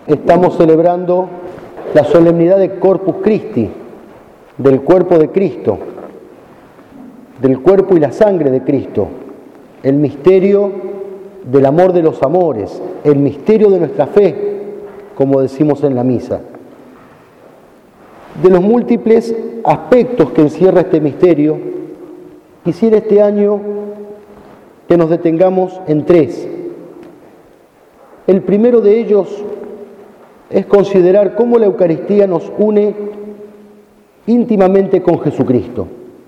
estamos celebrando la solemnidad de Corpus Christi, del cuerpo de Cristo, del cuerpo y la sangre de Cristo, el misterio del amor de los amores, el misterio de nuestra fe, como decimos en la misa. De los múltiples aspectos que encierra este misterio, quisiera este año que nos detengamos en tres. El primero de ellos es considerar cómo la Eucaristía nos une íntimamente con Jesucristo.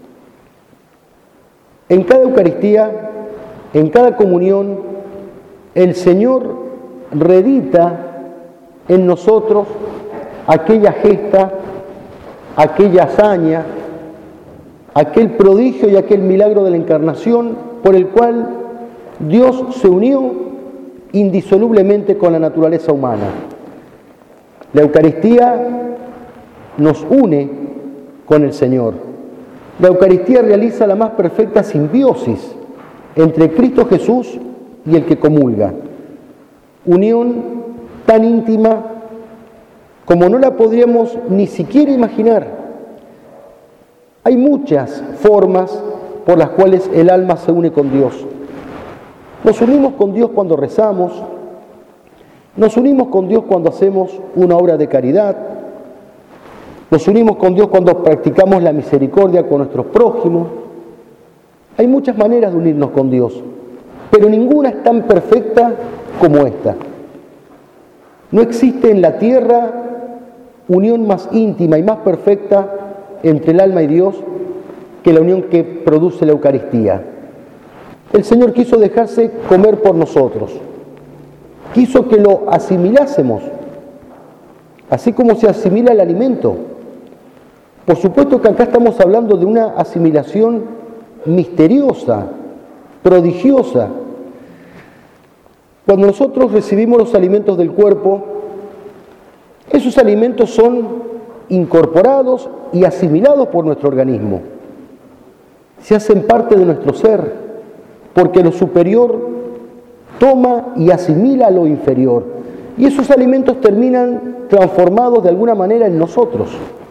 En cada Eucaristía, en cada comunión, el Señor reedita en nosotros aquella gesta, aquella hazaña, aquel prodigio y aquel milagro de la Encarnación por el cual Dios se unió indisolublemente con la naturaleza humana. La Eucaristía nos une con el Señor. La Eucaristía realiza la más perfecta simbiosis entre Cristo Jesús y el que comulga. Unión tan íntima como no la podríamos ni siquiera imaginar. Hay muchas formas por las cuales el alma se une con Dios. Nos unimos con Dios cuando rezamos, nos unimos con Dios cuando hacemos una obra de caridad, nos unimos con Dios cuando practicamos la misericordia con nuestros prójimos. Hay muchas maneras de unirnos con Dios, pero ninguna es tan perfecta como esta. No existe en la tierra unión más íntima y más perfecta entre el alma y Dios que la unión que produce la Eucaristía. El Señor quiso dejarse comer por nosotros, quiso que lo asimilásemos, así como se asimila el alimento. Por supuesto que acá estamos hablando de una asimilación misteriosa, prodigiosa. Cuando nosotros recibimos los alimentos del cuerpo, esos alimentos son incorporados y asimilados por nuestro organismo. Se hacen parte de nuestro ser, porque lo superior toma y asimila lo inferior. Y esos alimentos terminan transformados de alguna manera en nosotros.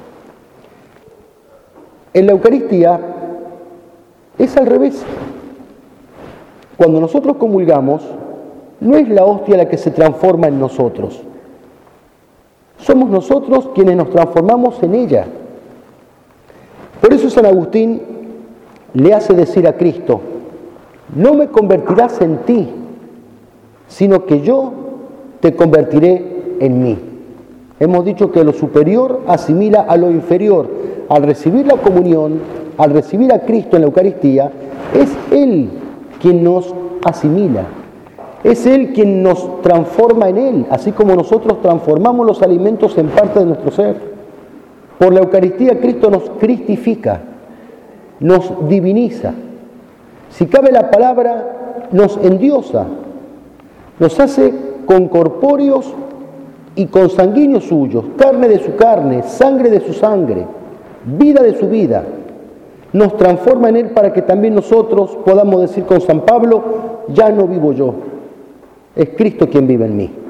En la Eucaristía es al revés. Cuando nosotros comulgamos, no es la hostia la que se transforma en nosotros. Somos nosotros quienes nos transformamos en ella. Por eso San Agustín le hace decir a Cristo: no me convertirás en ti, sino que yo te convertiré en mí. Hemos dicho que lo superior asimila a lo inferior. Al recibir la comunión, al recibir a Cristo en la Eucaristía, es Él quien nos asimila. Es Él quien nos transforma en Él, así como nosotros transformamos los alimentos en parte de nuestro ser. Por la Eucaristía Cristo nos cristifica, nos diviniza. Si cabe la palabra, nos endiosa, nos hace concorpóreos y consanguíneos suyos, carne de su carne, sangre de su sangre, vida de su vida. Nos transforma en Él para que también nosotros podamos decir con San Pablo: ya no vivo yo, es Cristo quien vive en mí.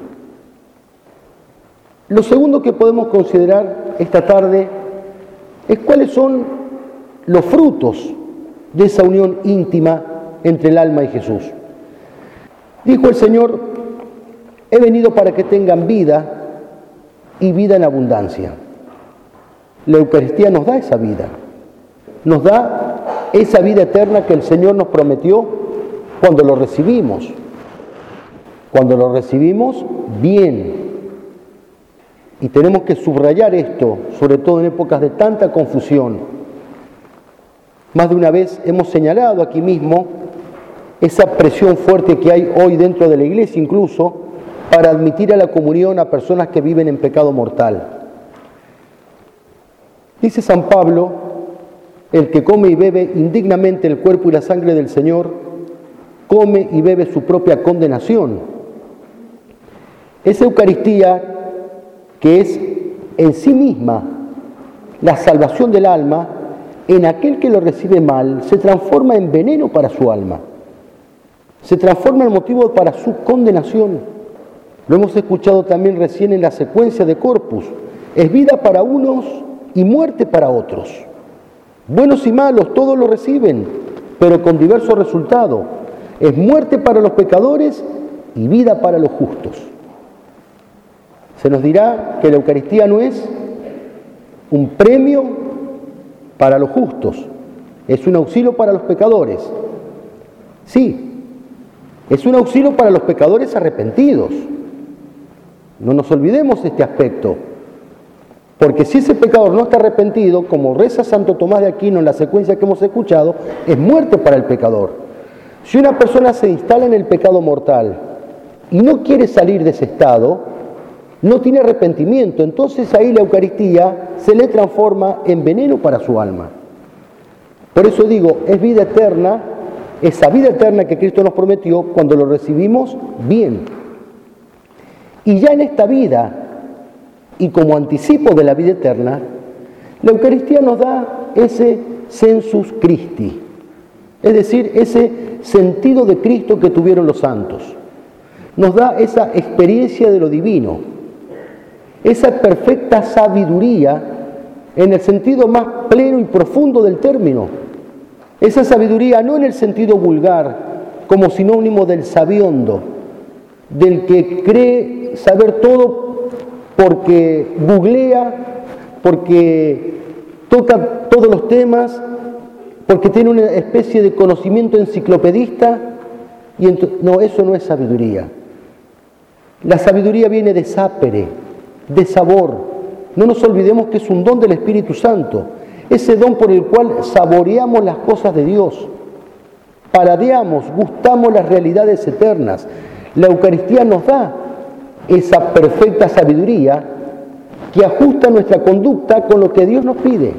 Lo segundo que podemos considerar esta tarde es cuáles son los frutos de esa unión íntima entre el alma y Jesús. Dijo el Señor: he venido para que tengan vida y vida en abundancia. La Eucaristía nos da esa vida, nos da esa vida eterna que el Señor nos prometió cuando lo recibimos. Cuando lo recibimos bien. Y tenemos que subrayar esto, sobre todo en épocas de tanta confusión. Más de una vez hemos señalado aquí mismo esa presión fuerte que hay hoy dentro de la Iglesia, incluso para admitir a la comunión a personas que viven en pecado mortal. Dice San Pablo: el que come y bebe indignamente el cuerpo y la sangre del Señor, come y bebe su propia condenación. Esa Eucaristía, que es en sí misma la salvación del alma, en aquel que lo recibe mal, se transforma en veneno para su alma. Se transforma en motivo para su condenación. Lo hemos escuchado también recién en la secuencia de Corpus. Es vida para unos y muerte para otros. Buenos y malos, todos lo reciben, pero con diversos resultados. Es muerte para los pecadores y vida para los justos. Se nos dirá que la Eucaristía no es un premio para los justos, es un auxilio para los pecadores. Sí, es un auxilio para los pecadores arrepentidos. No nos olvidemos este aspecto, porque si ese pecador no está arrepentido, como reza Santo Tomás de Aquino en la secuencia que hemos escuchado, es muerte para el pecador. Si una persona se instala en el pecado mortal y no quiere salir de ese estado, no tiene arrepentimiento, entonces ahí la Eucaristía se le transforma en veneno para su alma. Por eso digo, es vida eterna, esa vida eterna que Cristo nos prometió cuando lo recibimos bien. Y ya en esta vida, y como anticipo de la vida eterna, la Eucaristía nos da ese sensus Christi, es decir, ese sentido de Cristo que tuvieron los santos. Nos da esa experiencia de lo divino, esa perfecta sabiduría en el sentido más pleno y profundo del término. Esa sabiduría no en el sentido vulgar, como sinónimo del sabiondo, del que cree saber todo porque googlea, porque toca todos los temas, porque tiene una especie de conocimiento enciclopedista. No, eso no es sabiduría. La sabiduría viene de sapere, de sabor. No nos olvidemos que es un don del Espíritu Santo, ese don por el cual saboreamos las cosas de Dios, paladeamos, gustamos las realidades eternas. La Eucaristía nos da esa perfecta sabiduría que ajusta nuestra conducta con lo que Dios nos pide.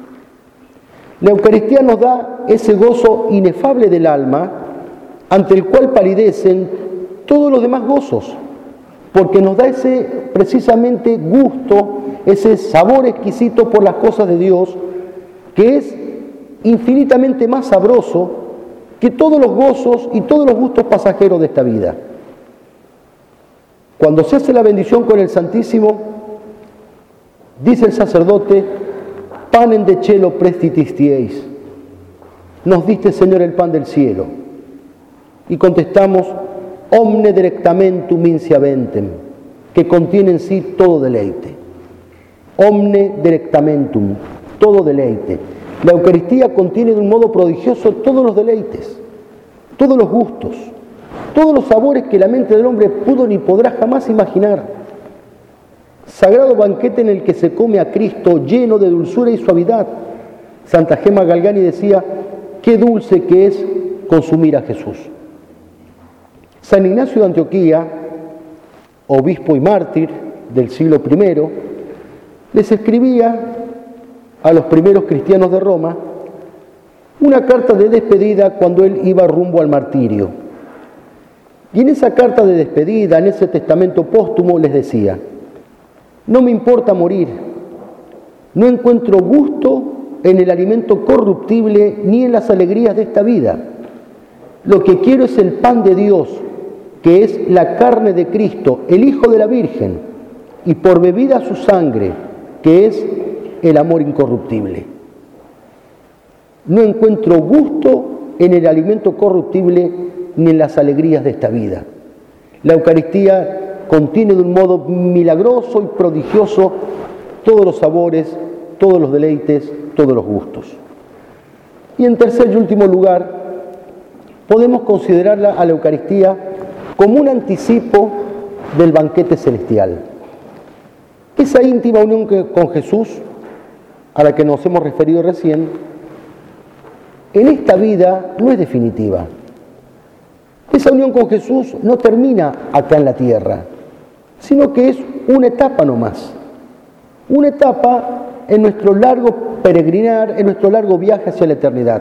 La Eucaristía nos da ese gozo inefable del alma ante el cual palidecen todos los demás gozos, porque nos da ese precisamente gusto, ese sabor exquisito por las cosas de Dios, que es infinitamente más sabroso que todos los gozos y todos los gustos pasajeros de esta vida. Cuando se hace la bendición con el Santísimo, dice el sacerdote, panem de cielo prestitistieis, nos diste, Señor, el pan del cielo. Y contestamos, omne delectamentum insiaventem, que contiene en sí todo deleite. Omne delectamentum, todo deleite. La Eucaristía contiene de un modo prodigioso todos los deleites, todos los gustos, todos los sabores que la mente del hombre pudo ni podrá jamás imaginar. Sagrado banquete en el que se come a Cristo lleno de dulzura y suavidad. Santa Gema Galgani decía, qué dulce que es consumir a Jesús. San Ignacio de Antioquía, obispo y mártir del siglo I, les escribía a los primeros cristianos de Roma una carta de despedida cuando él iba rumbo al martirio. Y en esa carta de despedida, en ese testamento póstumo, les decía, no me importa morir, no encuentro gusto en el alimento corruptible ni en las alegrías de esta vida. Lo que quiero es el pan de Dios, que es la carne de Cristo, el Hijo de la Virgen, y por bebida su sangre, que es el amor incorruptible. No encuentro gusto en el alimento corruptible ni en las alegrías de esta vida. La Eucaristía contiene de un modo milagroso y prodigioso todos los sabores, todos los deleites, todos los gustos. Y en tercer y último lugar, podemos considerarla a la Eucaristía como un anticipo del banquete celestial. Esa íntima unión con Jesús, a la que nos hemos referido recién, en esta vida no es definitiva. Esa unión con Jesús no termina acá en la tierra, sino que es una etapa nomás, una etapa en nuestro largo peregrinar, en nuestro largo viaje hacia la eternidad.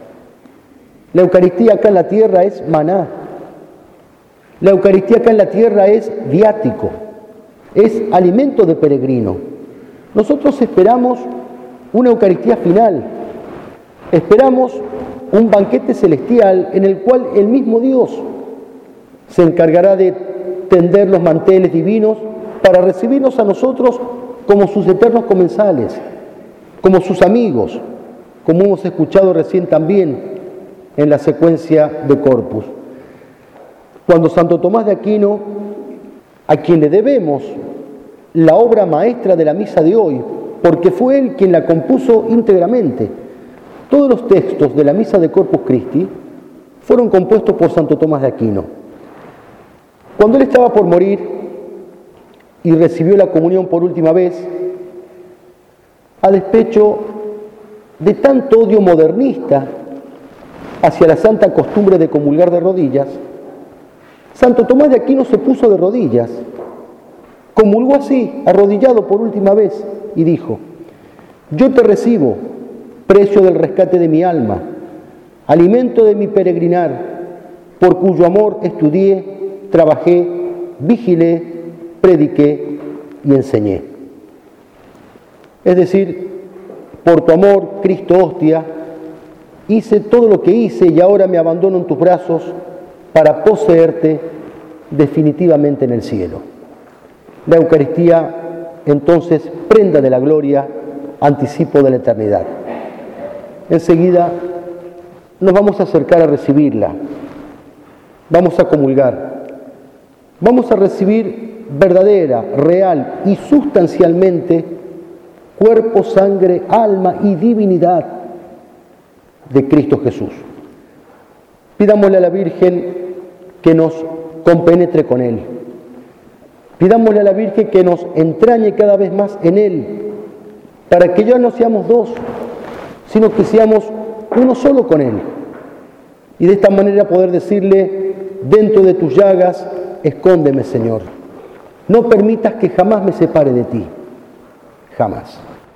La Eucaristía acá en la tierra es maná, la Eucaristía acá en la tierra es viático, es alimento de peregrino. Nosotros esperamos una Eucaristía final, esperamos un banquete celestial en el cual el mismo Dios se encargará de tender los manteles divinos para recibirnos a nosotros como sus eternos comensales, como sus amigos, como hemos escuchado recién también en la secuencia de Corpus. Cuando Santo Tomás de Aquino, a quien le debemos la obra maestra de la misa de hoy, porque fue él quien la compuso íntegramente, todos los textos de la misa de Corpus Christi fueron compuestos por Santo Tomás de Aquino. Cuando él estaba por morir y recibió la comunión por última vez, a despecho de tanto odio modernista hacia la santa costumbre de comulgar de rodillas, Santo Tomás de Aquino se puso de rodillas, comulgó así, arrodillado por última vez, y dijo: yo te recibo, precio del rescate de mi alma, alimento de mi peregrinar, por cuyo amor estudié, trabajé, vigilé, prediqué y enseñé. Es decir, por tu amor, Cristo hostia, hice todo lo que hice y ahora me abandono en tus brazos para poseerte definitivamente en el cielo. La Eucaristía, entonces, prenda de la gloria, anticipo de la eternidad. Enseguida nos vamos a acercar a recibirla, vamos a comulgar, vamos a recibir verdadera, real y sustancialmente cuerpo, sangre, alma y divinidad de Cristo Jesús. Pidámosle a la Virgen que nos compenetre con Él. Pidámosle a la Virgen que nos entrañe cada vez más en Él, para que ya no seamos dos, sino que seamos uno solo con Él. Y de esta manera poder decirle: dentro de tus llagas, escóndeme, Señor. No permitas que jamás me separe de ti. Jamás.